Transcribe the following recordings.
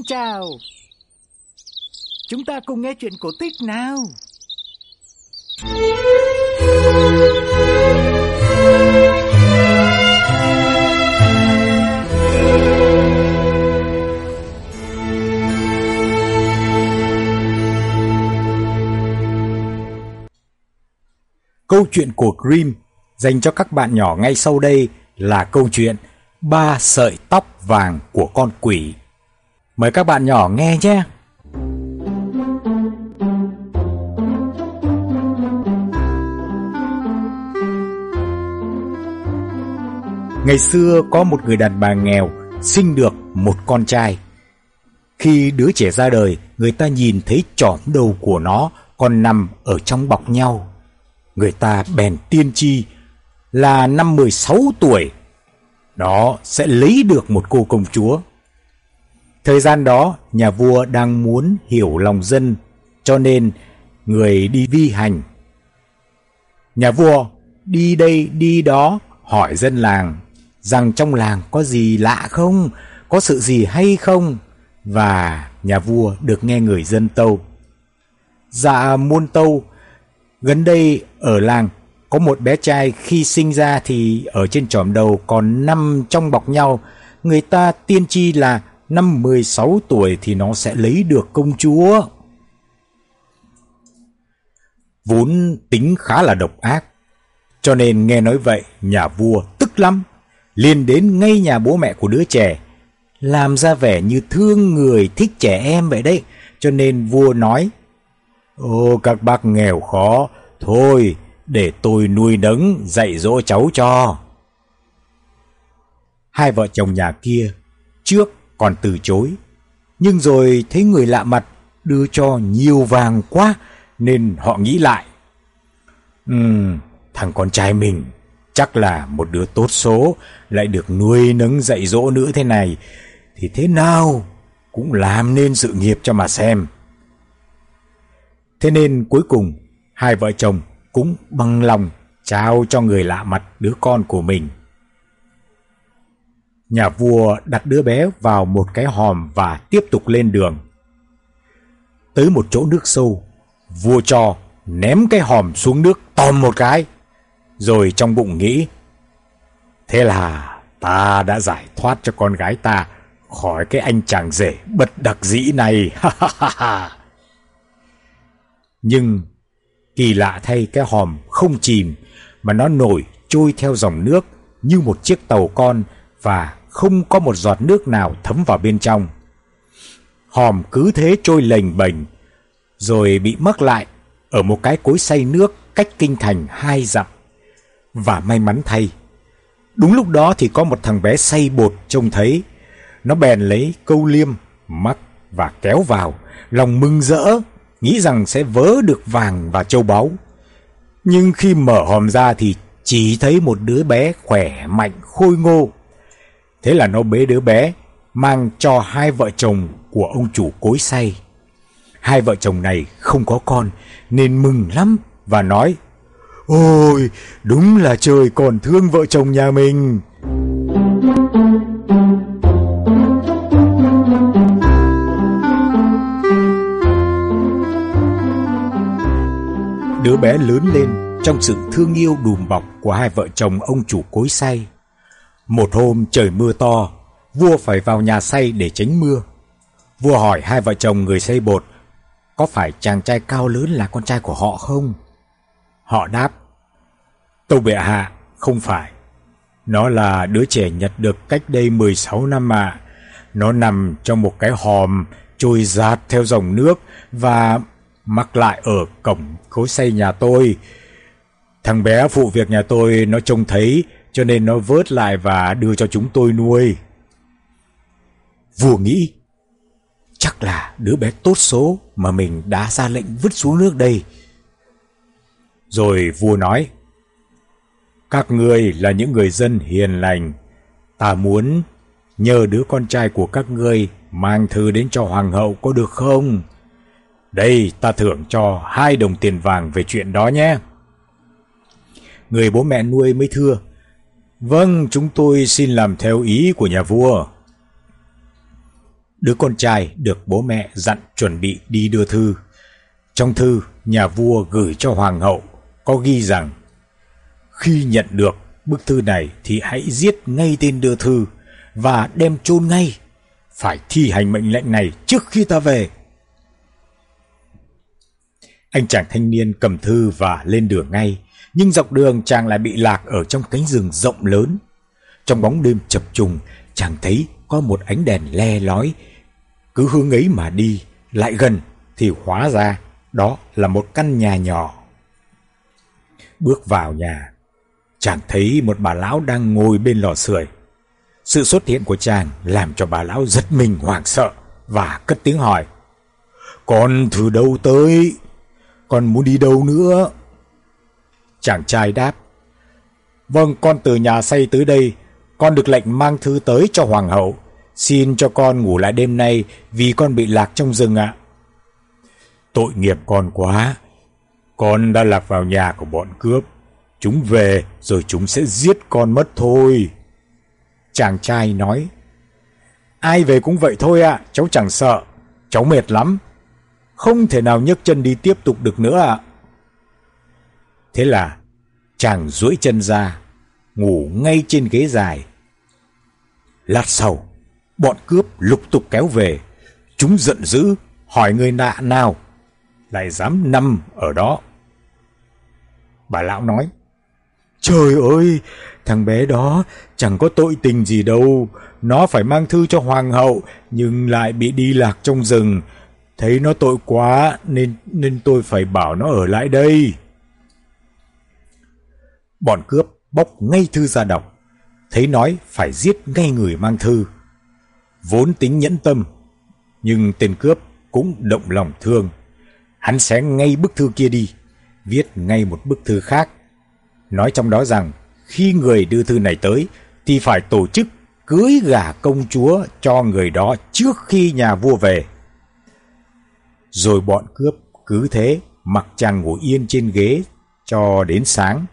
chào. Chúng ta cùng nghe chuyện cổ tích nào. Câu chuyện của Grimm dành cho các bạn nhỏ ngay sau đây là câu chuyện 3 sợi tóc vàng của con quỷ. Mời các bạn nhỏ nghe nhé. Ngày xưa có một người đàn bà nghèo sinh được một con trai. Khi đứa trẻ ra đời, người ta nhìn thấy chỏm đầu của nó còn nằm ở trong bọc nhau. Người ta bèn tiên tri là năm 16 tuổi nó sẽ lấy được một cô công chúa. Thời gian đó nhà vua đang muốn hiểu lòng dân, cho nên người đi vi hành. Nhà vua đi đây đi đó hỏi dân làng rằng trong làng có gì lạ không, có sự gì hay không, và nhà vua được nghe người dân tâu: Dạ muôn tâu, gần đây ở làng có một bé trai khi sinh ra thì ở trên chỏm đầu còn nằm trong bọc nhau. Người ta tiên tri là năm 16 tuổi thì nó sẽ lấy được công chúa. Vốn tính khá là độc ác, cho nên nghe nói vậy nhà vua tức lắm, liền đến ngay nhà bố mẹ của đứa trẻ, làm ra vẻ như thương người thích trẻ em vậy đấy. Cho nên vua nói: Ô các bác nghèo khó, thôi để tôi nuôi nấng dạy dỗ cháu cho. Hai vợ chồng nhà kia trước còn từ chối, nhưng rồi thấy người lạ mặt đưa cho nhiều vàng quá nên họ nghĩ lại: thằng con trai mình chắc là một đứa tốt số, lại được nuôi nấng dạy dỗ nữa thế này thì thế nào cũng làm nên sự nghiệp cho mà xem. Thế nên cuối cùng hai vợ chồng cũng bằng lòng trao cho người lạ mặt đứa con của mình. Nhà vua đặt đứa bé vào một cái hòm và tiếp tục lên đường. Tới một chỗ nước sâu, vua cho ném cái hòm xuống nước tòm một cái, rồi trong bụng nghĩ: thế là ta đã giải thoát cho con gái ta khỏi cái anh chàng rể bất đắc dĩ này. Nhưng kỳ lạ thay, cái hòm không chìm mà nó nổi trôi theo dòng nước như một chiếc tàu con, và không có một giọt nước nào thấm vào bên trong. Hòm cứ thế trôi lềnh bềnh, rồi bị mắc lại ở một cái cối xay nước cách kinh thành 2 dặm. Và may mắn thay, đúng lúc đó thì có một thằng bé xay bột trông thấy, nó bèn lấy câu liêm mắc và kéo vào, lòng mừng rỡ, nghĩ rằng sẽ vớ được vàng và châu báu. Nhưng khi mở hòm ra thì chỉ thấy một đứa bé khỏe mạnh khôi ngô. Thế là nó bế đứa bé mang cho hai vợ chồng của ông chủ cối xay. Hai vợ chồng này không có con nên mừng lắm và nói: Ôi, đúng là trời còn thương vợ chồng nhà mình. Đứa bé lớn lên trong sự thương yêu đùm bọc của hai vợ chồng ông chủ cối xay. Một hôm trời mưa to, vua phải vào nhà xay để tránh mưa. Vua hỏi hai vợ chồng người xay bột có phải chàng trai cao lớn là con trai của họ không. Họ đáp: Tâu bệ hạ, không phải. Nó là đứa trẻ nhặt được cách đây 16 năm ạ. Nó nằm trong một cái hòm trôi dạt theo dòng nước và mắc lại ở cổng cối xay nhà tôi. Thằng bé phụ việc nhà tôi nó trông thấy, cho nên nó vớt lại và đưa cho chúng tôi nuôi. Vua nghĩ chắc là đứa bé tốt số mà mình đã ra lệnh vứt xuống nước đây. Rồi vua nói: Các ngươi là những người dân hiền lành, ta muốn nhờ đứa con trai của các ngươi mang thư đến cho hoàng hậu, có được không? Đây, ta thưởng cho 2 đồng tiền vàng về chuyện đó nhé. Người bố mẹ nuôi mới thưa: Vâng, chúng tôi xin làm theo ý của nhà vua. Đứa con trai được bố mẹ dặn chuẩn bị đi đưa thư. Trong thư, nhà vua gửi cho hoàng hậu có ghi rằng: khi nhận được bức thư này thì hãy giết ngay tên đưa thư và đem chôn ngay. Phải thi hành mệnh lệnh này trước khi ta về. Anh chàng thanh niên cầm thư và lên đường ngay, nhưng dọc đường chàng lại bị lạc ở trong cánh rừng rộng lớn. Trong bóng đêm chập trùng, chàng thấy có một ánh đèn le lói. Cứ hướng ấy mà đi, lại gần thì hóa ra đó là một căn nhà nhỏ. Bước vào nhà, chàng thấy một bà lão đang ngồi bên lò sưởi. Sự xuất hiện của chàng làm cho bà lão giật mình hoảng sợ và cất tiếng hỏi: con từ đâu tới? Con muốn đi đâu nữa? Chàng trai đáp: vâng, con từ nhà xây tới đây. Con được lệnh mang thư tới cho hoàng hậu. Xin cho con ngủ lại đêm nay vì con bị lạc trong rừng ạ. Tội nghiệp con quá. Con đã lạc vào nhà của bọn cướp. Chúng về rồi chúng sẽ giết con mất thôi. Chàng trai nói: ai về cũng vậy thôi ạ. Cháu chẳng sợ. Cháu mệt lắm, không thể nào nhấc chân đi tiếp tục được nữa ạ. Thế là chàng duỗi chân ra, ngủ ngay trên ghế dài. Lát sau, bọn cướp lục tục kéo về. Chúng giận dữ hỏi người lạ nào lại dám nằm ở đó. Bà lão nói: trời ơi, thằng bé đó chẳng có tội tình gì đâu. Nó phải mang thư cho hoàng hậu nhưng lại bị đi lạc trong rừng. Thấy nó tội quá nên tôi phải bảo nó ở lại đây. Bọn cướp bóc ngay thư ra đọc. Thấy nói phải giết ngay người mang thư. Vốn tính nhẫn tâm, nhưng tên cướp cũng động lòng thương. Hắn xé ngay bức thư kia đi, viết ngay một bức thư khác, nói trong đó rằng khi người đưa thư này tới thì phải tổ chức cưới gả công chúa cho người đó trước khi nhà vua về. Rồi bọn cướp cứ thế mặc chàng ngồi yên trên ghế cho đến sáng.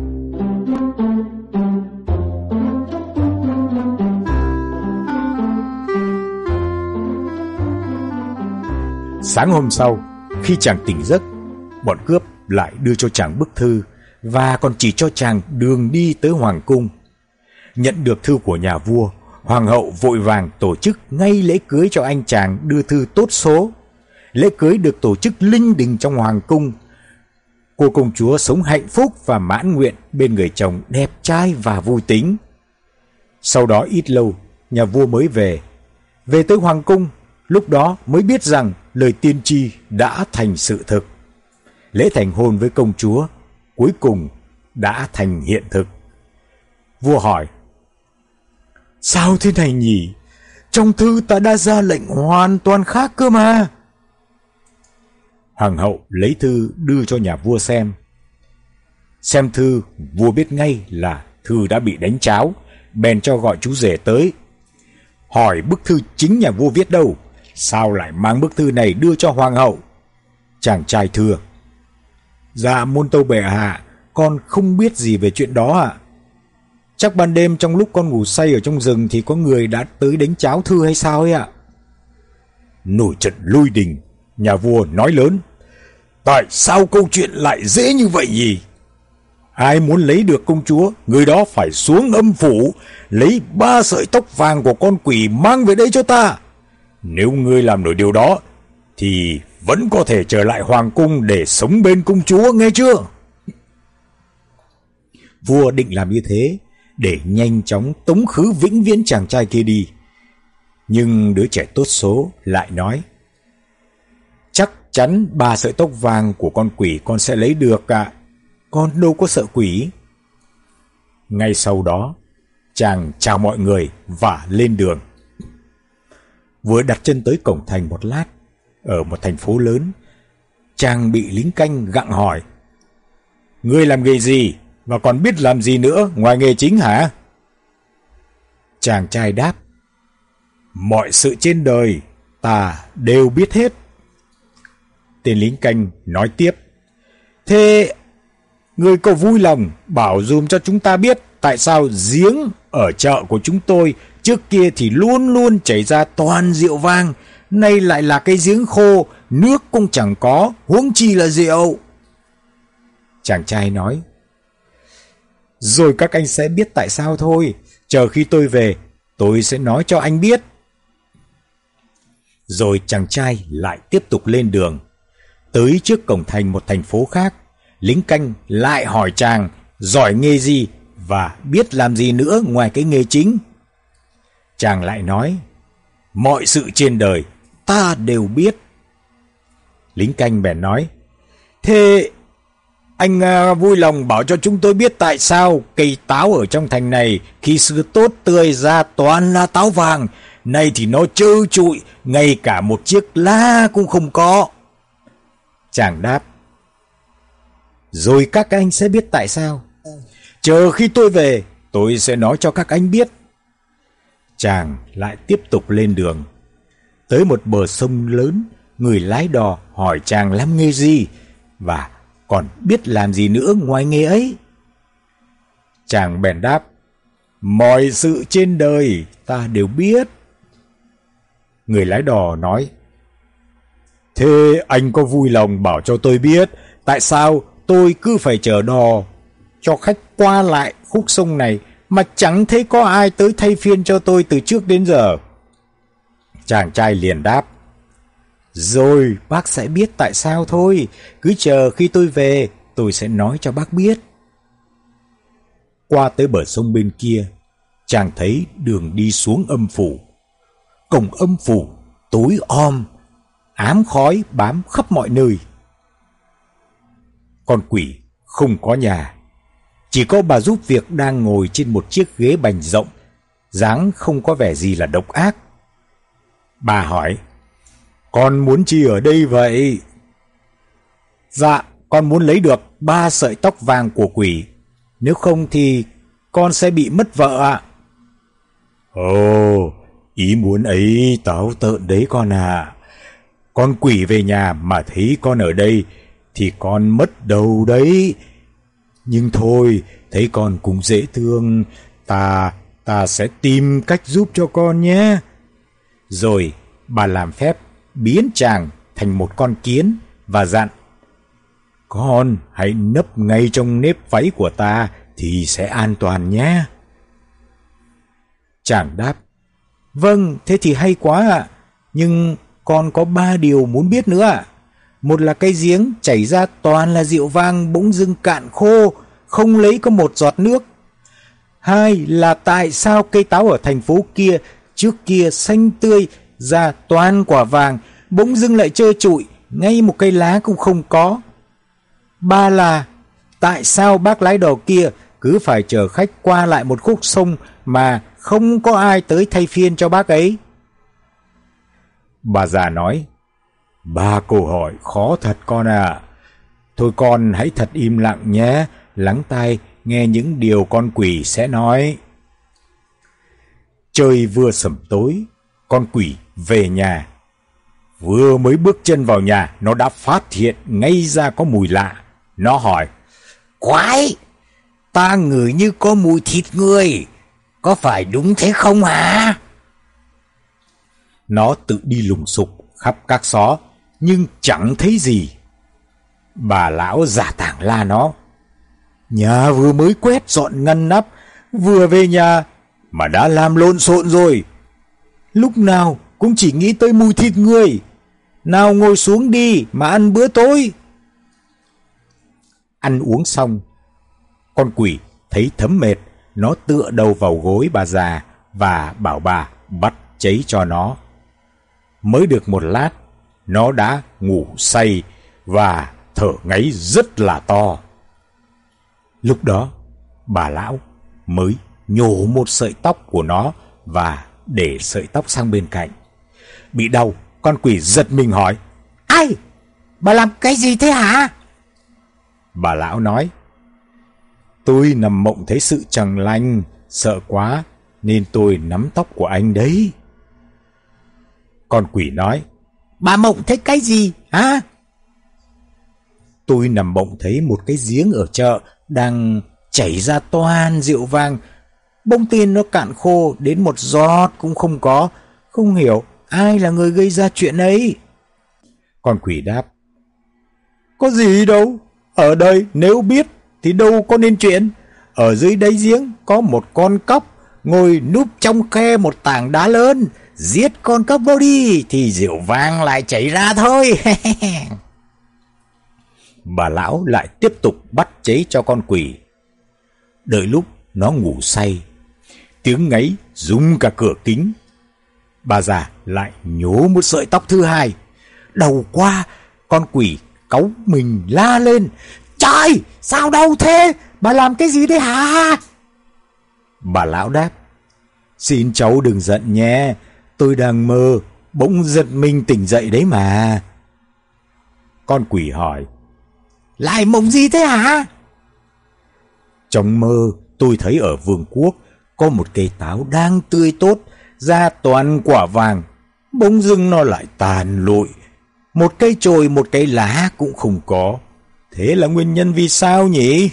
Sáng hôm sau, khi chàng tỉnh giấc, bọn cướp lại đưa cho chàng bức thư và còn chỉ cho chàng đường đi tới hoàng cung. Nhận được thư của nhà vua, hoàng hậu vội vàng tổ chức ngay lễ cưới cho anh chàng đưa thư tốt số. Lễ cưới được tổ chức linh đình trong hoàng cung. Cô công chúa sống hạnh phúc và mãn nguyện bên người chồng đẹp trai và vui tính. Sau đó ít lâu, nhà vua mới về tới hoàng cung. Lúc đó mới biết rằng lời tiên tri đã thành sự thực. Lễ thành hôn với công chúa cuối cùng đã thành hiện thực. Vua hỏi: sao thế này nhỉ? Trong thư ta đã ra lệnh hoàn toàn khác cơ mà. Hoàng hậu lấy thư đưa cho nhà vua xem. Xem thư, vua biết ngay là thư đã bị đánh tráo, bèn cho gọi chú rể tới. Hỏi bức thư chính nhà vua viết đâu, sao lại mang bức thư này đưa cho hoàng hậu? Chàng trai thưa: dạ muôn tâu bệ hạ, con không biết gì về chuyện đó ạ. Chắc ban đêm trong lúc con ngủ say ở trong rừng thì có người đã tới đánh tráo thư hay sao ấy ạ. Nổi trận lôi đình, nhà vua nói lớn: tại sao câu chuyện lại dễ như vậy nhỉ? Ai muốn lấy được công chúa, người đó phải xuống âm phủ, lấy 3 sợi tóc vàng của con quỷ mang về đây cho ta. Nếu ngươi làm nổi điều đó, thì vẫn có thể trở lại hoàng cung để sống bên công chúa, nghe chưa? Vua định làm như thế để nhanh chóng tống khứ vĩnh viễn chàng trai kia đi. Nhưng đứa trẻ tốt số lại nói: chắc chắn 3 sợi tóc vàng của con quỷ con sẽ lấy được ạ. Con đâu có sợ quỷ. Ngay sau đó, chàng chào mọi người và lên đường. Vừa đặt chân tới cổng thành một lát, ở một thành phố lớn, chàng bị lính canh gặng hỏi: ngươi làm nghề gì và còn biết làm gì nữa ngoài nghề chính hả? Chàng trai đáp: mọi sự trên đời ta đều biết hết. Tên lính canh nói tiếp: thế ngươi có vui lòng bảo dùm cho chúng ta biết tại sao giếng ở chợ của chúng tôi trước kia thì luôn luôn chảy ra toàn rượu vang, nay lại là cái giếng khô, nước cũng chẳng có, huống chi là rượu. Chàng trai nói, rồi các anh sẽ biết tại sao thôi, chờ khi tôi về, tôi sẽ nói cho anh biết. Rồi chàng trai lại tiếp tục lên đường. Tới trước cổng thành một thành phố khác, lính canh lại hỏi chàng giỏi nghề gì và biết làm gì nữa ngoài cái nghề chính. Chàng lại nói, mọi sự trên đời ta đều biết. Lính canh bèn nói, thế anh vui lòng bảo cho chúng tôi biết tại sao cây táo ở trong thành này khi xưa tốt tươi ra toàn là táo vàng, nay thì nó trơ trụi, ngay cả một chiếc lá cũng không có. Chàng đáp, rồi các anh sẽ biết tại sao. Chờ khi tôi về, tôi sẽ nói cho các anh biết. Chàng lại tiếp tục lên đường. Tới một bờ sông lớn, người lái đò hỏi chàng làm nghề gì và còn biết làm gì nữa ngoài nghề ấy. Chàng bèn đáp, mọi sự trên đời ta đều biết. Người lái đò nói, thế anh có vui lòng bảo cho tôi biết tại sao tôi cứ phải chở đò cho khách qua lại khúc sông này mà chẳng thấy có ai tới thay phiên cho tôi từ trước đến giờ? Chàng trai liền đáp, rồi bác sẽ biết tại sao thôi, cứ chờ khi tôi về tôi sẽ nói cho bác biết. Qua tới bờ sông bên kia, chàng thấy đường đi xuống âm phủ. Cổng âm phủ tối om, ám khói bám khắp mọi nơi. Con quỷ không có nhà, chỉ có bà giúp việc đang ngồi trên một chiếc ghế bành rộng, dáng không có vẻ gì là độc ác. Bà hỏi, con muốn chi ở đây vậy? Dạ, con muốn lấy được 3 sợi tóc vàng của quỷ, nếu không thì con sẽ bị mất vợ ạ. Ồ, ý muốn ấy táo tợn đấy con à. Con quỷ về nhà mà thấy con ở đây thì con mất đầu đấy. Nhưng thôi, thấy con cũng dễ thương, ta sẽ tìm cách giúp cho con nhé. Rồi bà làm phép biến chàng thành một con kiến và dặn, con hãy nấp ngay trong nếp váy của ta thì sẽ an toàn nhé. Chàng đáp, vâng, thế thì hay quá ạ. Nhưng con có 3 điều muốn biết nữa ạ. Một là cái giếng chảy ra toàn là rượu vang bỗng dưng cạn khô, không lấy có một giọt nước. 2 là tại sao cây táo ở thành phố kia trước kia xanh tươi ra toàn quả vàng, bỗng dưng lại trơ trụi, ngay một cây lá cũng không có. 3 là tại sao bác lái đò kia cứ phải chở khách qua lại một khúc sông mà không có ai tới thay phiên cho bác ấy. Bà già nói, 3 câu hỏi khó thật con ạ. Thôi con hãy thật im lặng nhé, lắng tai nghe những điều con quỷ sẽ nói. Trời vừa sẩm tối, con quỷ về nhà. Vừa mới bước chân vào nhà, nó đã phát hiện ngay ra có mùi lạ. Nó hỏi, quái, ta ngửi như có mùi thịt người, có phải đúng thế không hả? Nó tự đi lùng sục khắp các xó, nhưng chẳng thấy gì. Bà lão giả tảng la nó, nhà vừa mới quét dọn ngăn nắp, vừa về nhà mà đã làm lộn xộn rồi. Lúc nào cũng chỉ nghĩ tới mùi thịt người. Nào ngồi xuống đi mà ăn bữa tối. Ăn uống xong, con quỷ thấy thấm mệt, nó tựa đầu vào gối bà già và bảo bà bắt cháy cho nó. Mới được một lát, nó đã ngủ say và thở ngáy rất là to. Lúc đó, bà lão mới nhổ một sợi tóc của nó và để sợi tóc sang bên cạnh. Bị đau, con quỷ giật mình hỏi, ai? Bà làm cái gì thế hả? Bà lão nói, tôi nằm mộng thấy sự chẳng lành, sợ quá nên tôi nắm tóc của anh đấy. Con quỷ nói, bà mộng thấy cái gì hả? Tôi nằm mộng thấy một cái giếng ở chợ đang chảy ra toàn rượu vang. Bông tiền nó cạn khô đến một giọt cũng không có. Không hiểu ai là người gây ra chuyện ấy. Con quỷ đáp: có gì đâu, ở đây nếu biết thì đâu có nên chuyện. Ở dưới đáy giếng có một con cóc ngồi núp trong khe một tảng đá lớn. Giết con cóc vào đi thì rượu vang lại chảy ra thôi. Bà lão lại tiếp tục bắt cháy cho con quỷ. Đợi lúc nó ngủ say, tiếng ngáy rung cả cửa kính, bà già lại nhổ một sợi tóc thứ hai. Đầu qua, con quỷ cáu mình la lên: trời, sao đau thế? Bà làm cái gì đấy hả? Bà lão đáp: xin cháu đừng giận nhé, tôi đang mơ, bỗng giật mình tỉnh dậy đấy mà. Con quỷ hỏi: lại mộng gì thế hả? Trong mơ tôi thấy ở vương quốc có một cây táo đang tươi tốt, ra toàn quả vàng, bỗng dưng nó lại tàn lụi, một cây chồi một cây lá cũng không có. Thế là nguyên nhân vì sao nhỉ?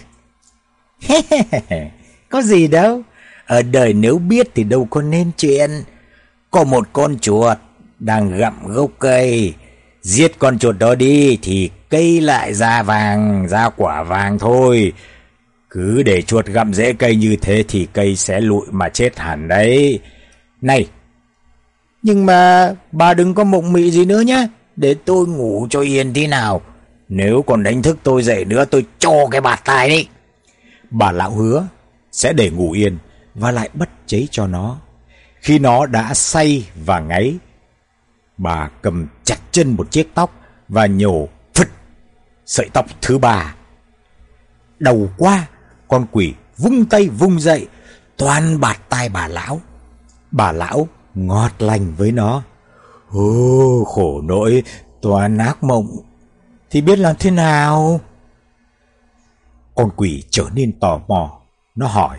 Có gì đâu, ở đời nếu biết thì đâu có nên chuyện. Có một con chuột đang gặm gốc cây, giết con chuột đó đi thì cây lại ra vàng, ra quả vàng thôi. Cứ để chuột gặm rễ cây như thế thì cây sẽ lụi mà chết hẳn đấy. Này, nhưng mà bà đừng có mộng mị gì nữa nhé, để tôi ngủ cho yên tí nào. Nếu còn đánh thức tôi dậy nữa tôi cho cái bạt tai đấy. Bà lão hứa sẽ để ngủ yên và lại bắt cháy cho nó. Khi nó đã say và ngáy, bà cầm chặt chân một chiếc tóc và nhổ phứt sợi tóc thứ ba. Đầu qua, con quỷ vung tay vung dậy, toàn bạt tai bà lão. Bà lão ngọt lành với nó: ô, khổ nỗi, toàn ác mộng, thì biết làm thế nào? Con quỷ trở nên tò mò, nó hỏi: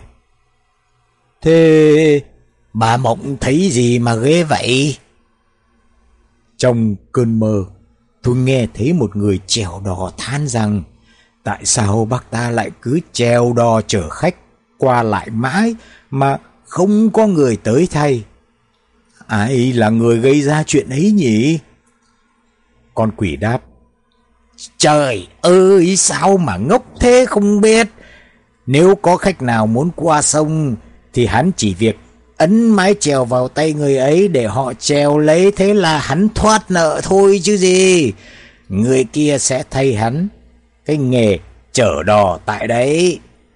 thế bà mộng thấy gì mà ghê vậy? Trong cơn mơ, tôi nghe thấy một người chèo đò than rằng: tại sao bác ta lại cứ chèo đò chở khách qua lại mãi mà không có người tới thay? Ai là người gây ra chuyện ấy nhỉ? Con quỷ đáp: trời ơi, sao mà ngốc thế không biết. Nếu có khách nào muốn qua sông thì hắn chỉ việc ấn mái chèo vào tay người ấy để họ chèo lấy, thế là hắn thoát nợ thôi chứ gì. Người kia sẽ thay hắn cái nghề chở đò tại đấy.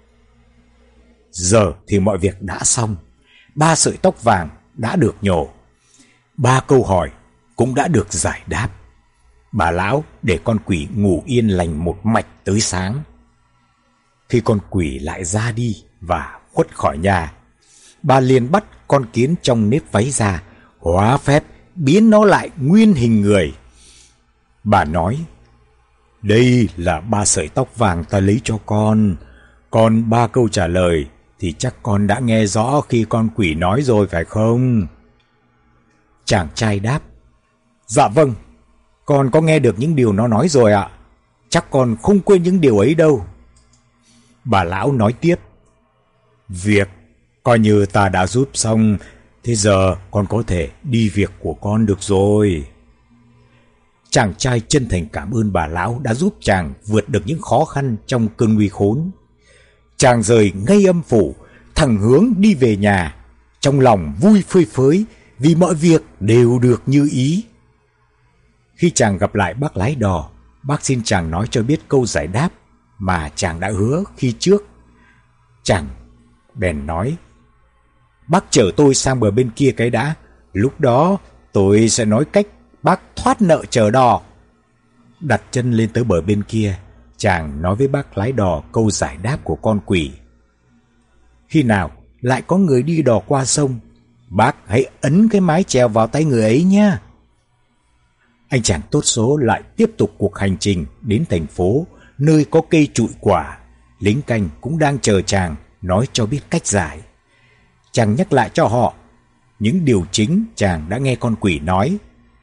Giờ thì mọi việc đã xong. 3 sợi tóc vàng đã được nhổ, 3 câu hỏi cũng đã được giải đáp. Bà lão để con quỷ ngủ yên lành một mạch tới sáng. Khi con quỷ lại ra đi và khuất khỏi nhà, bà liền bắt con kiến trong nếp váy ra, hóa phép biến nó lại nguyên hình người. Bà nói: đây là 3 sợi tóc vàng ta lấy cho con. Còn 3 câu trả lời thì chắc con đã nghe rõ khi con quỷ nói rồi phải không? Chàng trai đáp: dạ vâng, con có nghe được những điều nó nói rồi ạ. Chắc con không quên những điều ấy đâu. Bà lão nói tiếp: việc coi như ta đã giúp xong, thế giờ con có thể đi việc của con được rồi. Chàng trai chân thành cảm ơn bà lão đã giúp chàng vượt được những khó khăn trong cơn nguy khốn. Chàng rời ngay âm phủ, thẳng hướng đi về nhà, trong lòng vui phơi phới vì mọi việc đều được như ý. Khi chàng gặp lại bác lái đò, bác xin chàng nói cho biết câu giải đáp mà chàng đã hứa khi trước. Chàng bèn nói: bác chở tôi sang bờ bên kia cái đã, lúc đó tôi sẽ nói cách bác thoát nợ chở đò. Đặt chân lên tới bờ bên kia, chàng nói với bác lái đò câu giải đáp của con quỷ: khi nào lại có người đi đò qua sông, bác hãy ấn cái mái chèo vào tay người ấy nhé. Anh chàng tốt số lại tiếp tục cuộc hành trình đến thành phố, nơi có cây trụi quả. Lính canh cũng đang chờ chàng nói cho biết cách giải. Chàng nhắc lại cho họ những điều chính chàng đã nghe con quỷ nói.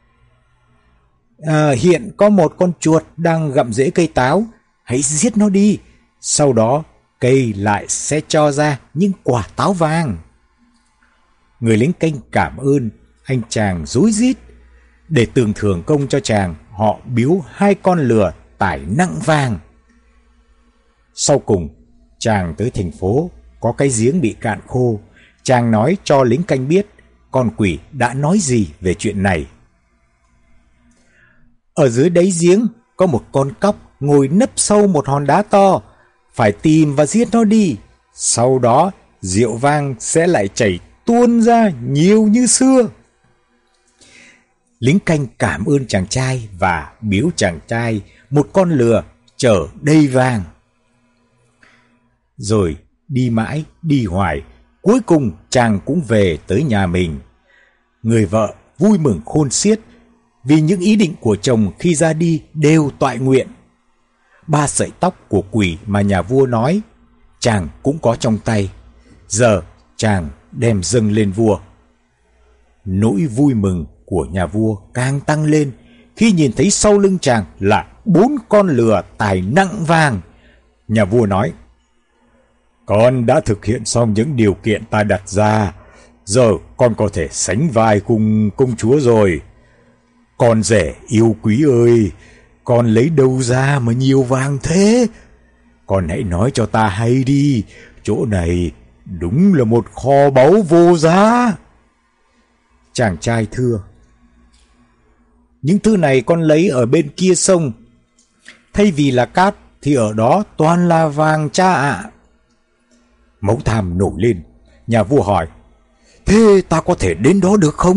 Hiện có một con chuột đang gặm rễ cây táo, hãy giết nó đi, sau đó cây lại sẽ cho ra những quả táo vàng. Người lính canh cảm ơn anh chàng rối rít. Để tưởng thưởng công cho chàng, họ biếu 2 con lừa tải nặng vàng. Sau cùng, chàng tới thành phố, có cái giếng bị cạn khô. Chàng nói cho lính canh biết con quỷ đã nói gì về chuyện này. Ở dưới đáy giếng có một con cóc ngồi nấp sau một hòn đá to, phải tìm và giết nó đi. Sau đó rượu vang sẽ lại chảy tuôn ra nhiều như xưa. Lính canh cảm ơn chàng trai và biếu chàng trai một con lừa chở đầy vàng. Rồi đi mãi đi hoài, cuối cùng chàng cũng về tới nhà mình. Người vợ vui mừng khôn xiết vì những ý định của chồng khi ra đi đều toại nguyện. 3 sợi tóc của quỷ mà nhà vua nói chàng cũng có trong tay. Giờ chàng đem dâng lên vua. Nỗi vui mừng của nhà vua càng tăng lên khi nhìn thấy sau lưng chàng là 4 con lừa tài nặng vàng. Nhà vua nói: con đã thực hiện xong những điều kiện ta đặt ra, giờ con có thể sánh vai cùng công chúa rồi. Con rể yêu quý ơi, con lấy đâu ra mà nhiều vàng thế? Con hãy nói cho ta hay đi, chỗ này đúng là một kho báu vô giá. Chàng trai thưa: những thứ này con lấy ở bên kia sông, thay vì là cát thì ở đó toàn là vàng cha ạ. Máu tham nổi lên, nhà vua hỏi: thế ta có thể đến đó được không?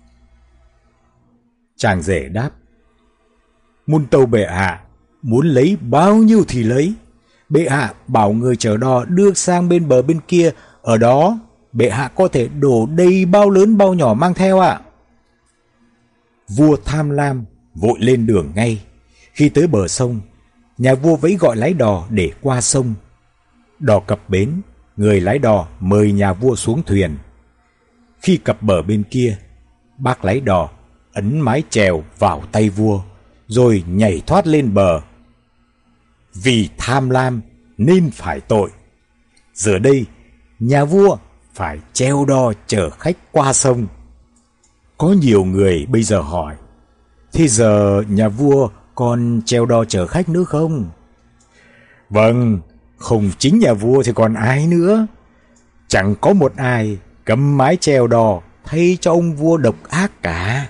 Chàng rể đáp: muôn tâu bệ hạ, muốn lấy bao nhiêu thì lấy. Bệ hạ bảo người chở đò đưa sang bên bờ bên kia, ở đó bệ hạ có thể đổ đầy bao lớn bao nhỏ mang theo ạ. Vua tham lam vội lên đường ngay. Khi tới bờ sông, nhà vua vẫy gọi lái đò để qua sông. Đò cập bến, người lái đò mời nhà vua xuống thuyền. Khi cập bờ bên kia, bác lái đò ấn mái chèo vào tay vua, rồi nhảy thoát lên bờ. Vì tham lam nên phải tội. Giờ đây, nhà vua phải treo đò chở khách qua sông. Có nhiều người bây giờ hỏi: thế giờ nhà vua còn treo đò chở khách nữa không? Vâng, không chính nhà vua thì còn ai nữa? Chẳng có một ai cầm mái chèo đò thay cho ông vua độc ác cả.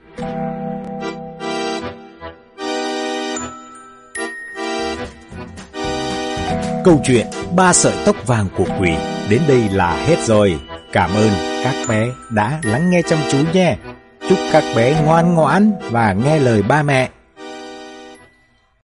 Câu chuyện 3 sợi tóc vàng của quỷ đến đây là hết rồi. Cảm ơn các bé đã lắng nghe chăm chú nhé. Chúc các bé ngoan ngoãn và nghe lời ba mẹ.